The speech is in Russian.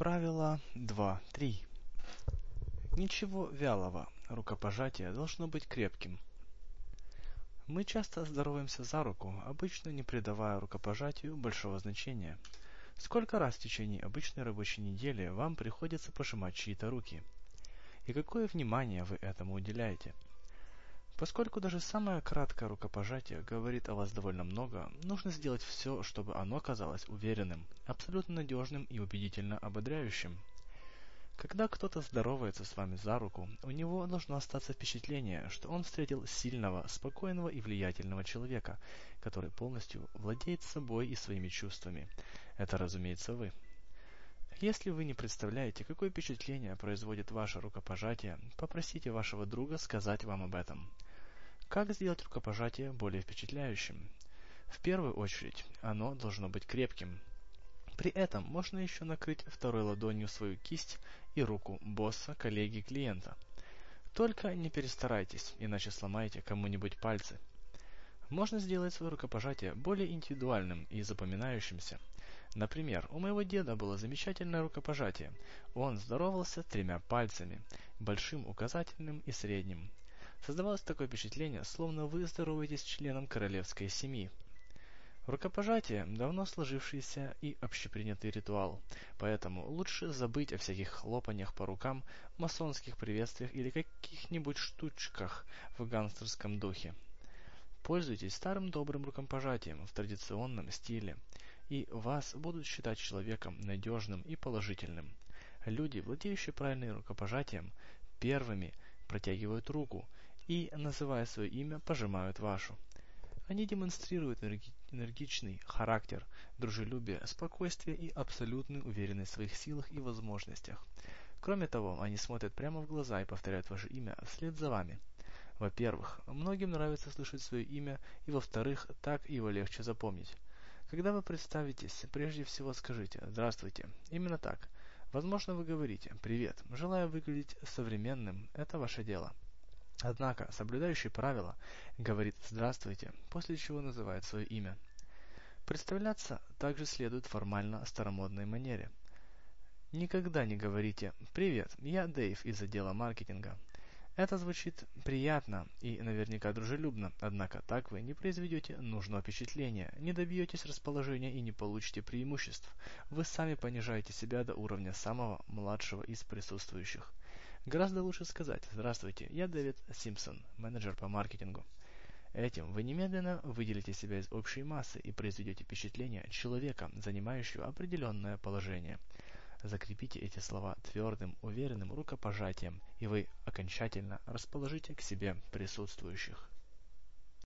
Правило 2.3. Ничего вялого, рукопожатие должно быть крепким. Мы часто здороваемся за руку, обычно не придавая рукопожатию большого значения. Сколько раз в течение обычной рабочей недели вам приходится пожимать чьи-то руки? И какое внимание вы этому уделяете? Поскольку даже самое краткое рукопожатие говорит о вас довольно много, нужно сделать все, чтобы оно казалось уверенным, абсолютно надежным и убедительно ободряющим. Когда кто-то здоровается с вами за руку, у него должно остаться впечатление, что он встретил сильного, спокойного и влиятельного человека, который полностью владеет собой и своими чувствами. Это, разумеется, вы. Если вы не представляете, какое впечатление производит ваше рукопожатие, попросите вашего друга сказать вам об этом. Как сделать рукопожатие более впечатляющим? В первую очередь, оно должно быть крепким. При этом можно еще накрыть второй ладонью свою кисть и руку босса, коллеги, клиента. Только не перестарайтесь, иначе сломаете кому-нибудь пальцы. Можно сделать свое рукопожатие более индивидуальным и запоминающимся. Например, у моего деда было замечательное рукопожатие. Он здоровался 3 пальцами, большим, указательным и средним. Создавалось такое впечатление, словно вы здороваетесь с членом королевской семьи. Рукопожатие – давно сложившийся и общепринятый ритуал, поэтому лучше забыть о всяких хлопаньях по рукам, масонских приветствиях или каких-нибудь штучках в гангстерском духе. Пользуйтесь старым добрым рукопожатием в традиционном стиле, и вас будут считать человеком надежным и положительным. Люди, владеющие правильным рукопожатием, первыми протягивают руку и, называя свое имя, пожимают вашу. Они демонстрируют энергичный характер, дружелюбие, спокойствие и абсолютную уверенность в своих силах и возможностях. Кроме того, они смотрят прямо в глаза и повторяют ваше имя вслед за вами. Во-первых, многим нравится слышать свое имя, и во-вторых, так его легче запомнить. Когда вы представитесь, прежде всего скажите «Здравствуйте». Именно так. Возможно, вы говорите «Привет». Желаю выглядеть современным. Это ваше дело. Однако, соблюдающий правила говорит «Здравствуйте», после чего называет свое имя. Представляться также следует формально старомодной манере. Никогда не говорите «Привет, я Дэйв из отдела маркетинга». Это звучит приятно и наверняка дружелюбно, однако так вы не произведете нужного впечатления, не добьетесь расположения и не получите преимуществ. Вы сами понижаете себя до уровня самого младшего из присутствующих. Гораздо лучше сказать «Здравствуйте, я Дэвид Симпсон, менеджер по маркетингу». Этим вы немедленно выделите себя из общей массы и произведете впечатление человека, занимающего определенное положение. Закрепите эти слова твердым, уверенным рукопожатием, и вы окончательно расположите к себе присутствующих.